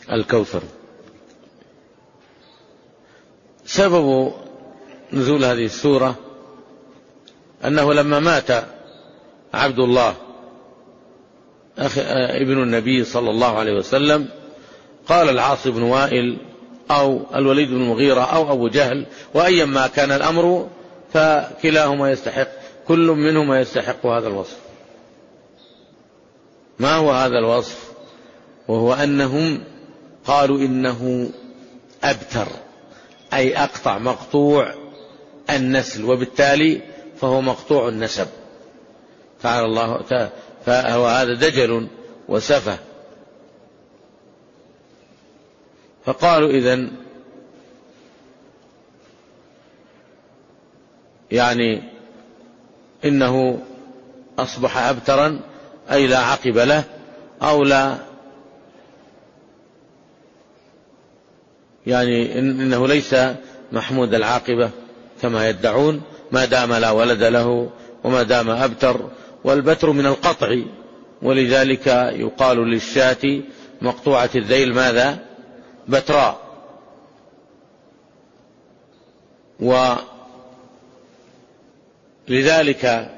الكوثر. سبب نزول هذه السورة أنه لما مات عبد الله ابن النبي صلى الله عليه وسلم قال العاص بن وائل أو الوليد بن المغيرة أو أبو جهل، وأيا ما كان الأمر فكلاهما يستحق، كل منهما يستحق هذا الوصف. ما هو هذا الوصف؟ وهو أنهم قالوا إنه أبتر، أي أقطع، مقطوع النسل، وبالتالي فهو مقطوع النسب. تعالى الله، فهو هذا دجل وسفه. فقالوا إذن يعني إنه أصبح أبترا، أي لا عقب له، أو لا يعني إنه ليس محمود العاقبة كما يدعون، ما دام لا ولد له وما دام أبتر. والبتر من القطع، ولذلك يقال للشاة مقطوعة الذيل ماذا؟ بتراء. ولذلك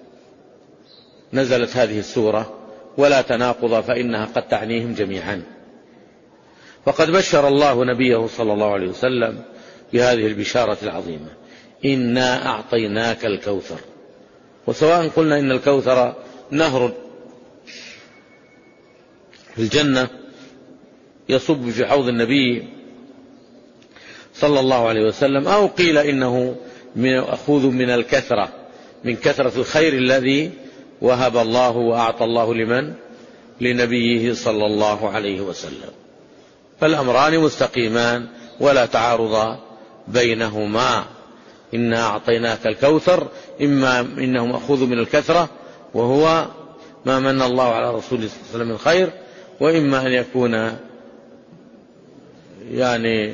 نزلت هذه السورة ولا تناقض فإنها قد تعنيهم جميعا. وقد بشر الله نبيه صلى الله عليه وسلم بهذه البشارة العظيمة: إنا أعطيناك الكوثر. وسواء قلنا إن الكوثر نهر في الجنة يصب في حوض النبي صلى الله عليه وسلم، أو قيل إنه مأخوذ من الكثرة، من كثرة الخير الذي وهب الله وأعطى الله لمن؟ لنبيه صلى الله عليه وسلم. فالأمران مستقيمان ولا تعارض بينهما. إنا أعطيناك الكوثر، إما إنه مأخوذ من الكثرة وهو ما من الله على رسوله صلى الله عليه وسلم من خير، وإما أن يكون يعني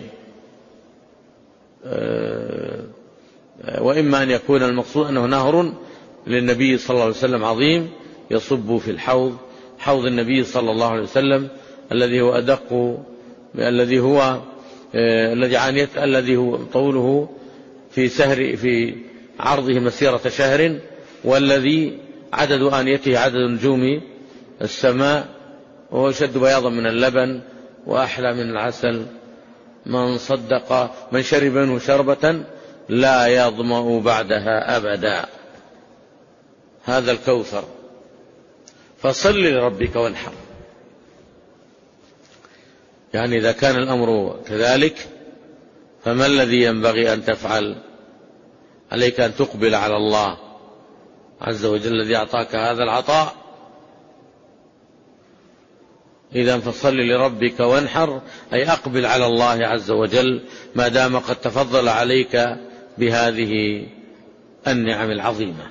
وإما أن يكون المقصود أنه نهر للنبي صلى الله عليه وسلم عظيم يصب في الحوض، حوض النبي صلى الله عليه وسلم الذي هو أدق، الذي هو طوله في عرضه مسيرة شهر، والذي عدد آنيته عدد نجوم السماء، وهو أشد بياضا من اللبن وأحلى من العسل. من شرب منه شربة لا يظمأ بعدها أبدا. هذا الكوثر، فصل لربك وانحر. يعني إذا كان الأمر كذلك فما الذي ينبغي أن تفعل؟ عليك أن تقبل على الله عز وجل الذي أعطاك هذا العطاء. إذا فصل لربك وانحر، أي أقبل على الله عز وجل ما دام قد تفضل عليك بهذه النعم العظيمة.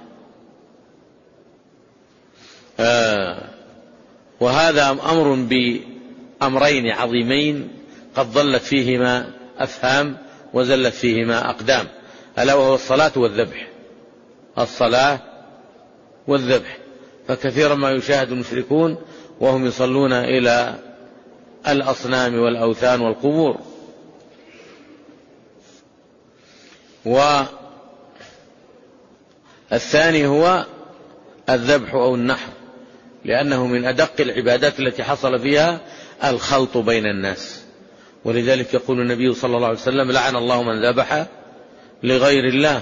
وهذا أمر بأمرين عظيمين قد ضلت فيهما أفهام وزلت فيهما أقدام، ألا وهو الصلاة والذبح. الصلاة والذبح، فكثيرا ما يشاهد المشركون وهم يصلون إلى الأصنام والأوثان والقبور. والثاني هو الذبح أو النحر، لأنه من أدق العبادات التي حصل فيها الخلط بين الناس. ولذلك يقول النبي صلى الله عليه وسلم: لعن الله من ذبح لغير الله.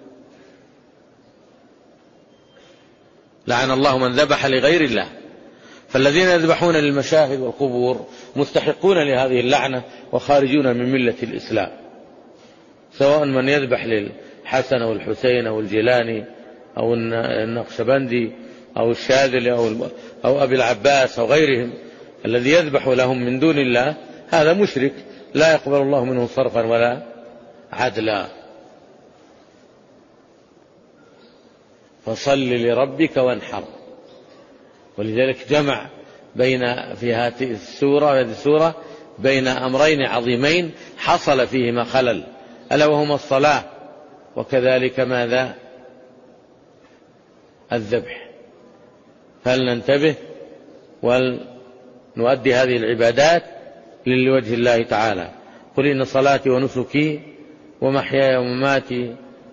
لعن الله من ذبح لغير الله. فالذين يذبحون للمشاهد والقبور مستحقون لهذه اللعنة وخارجون من ملة الإسلام، سواء من يذبح للحسن أو الحسين أو الجيلاني أو النقشبندي أو الشاذلي أو أبي العباس أو غيرهم. الذي يذبح لهم من دون الله هذا مشرك لا يقبل الله منه صرفا ولا عدلا. فصل لربك وانحر. ولذلك جمع في هذه السورة بين أمرين عظيمين حصل فيهما خلل، ألا وهما الصلاة وكذلك ماذا؟ الذبح. فلننتبه ونؤدي هذه العبادات لوجه الله تعالى. قل إن صلاتي ونسكي ومحياي ومماتي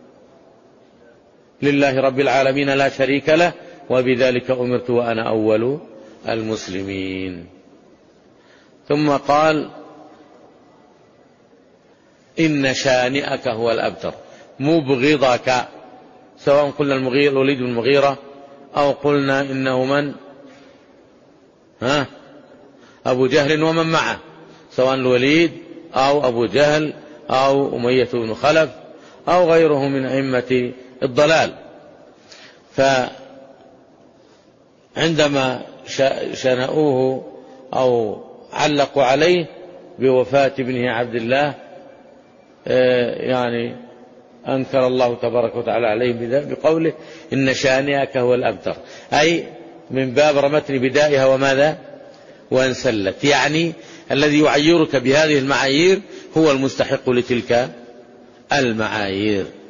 لله رب العالمين لا شريك له وبذلك أمرت وأنا أول المسلمين. ثم قال إن شانئك هو الأبتر، مبغضك، سواء قلنا الوليد بن المغيرة أو قلنا إنه من أبو جهل ومن معه، سواء الوليد أو أبو جهل أو أمية بن خلف أو غيره من أئمة الضلال. فعندما شنؤوه أو علقوا عليه بوفاة ابنه عبد الله يعني أنكر الله تبارك وتعالى عليه بقوله إن شانئك هو الأبتر، أي من باب رمتني بدائها وماذا وانسلت، يعني الذي يعيرك بهذه المعايير هو المستحق لتلك المعايير.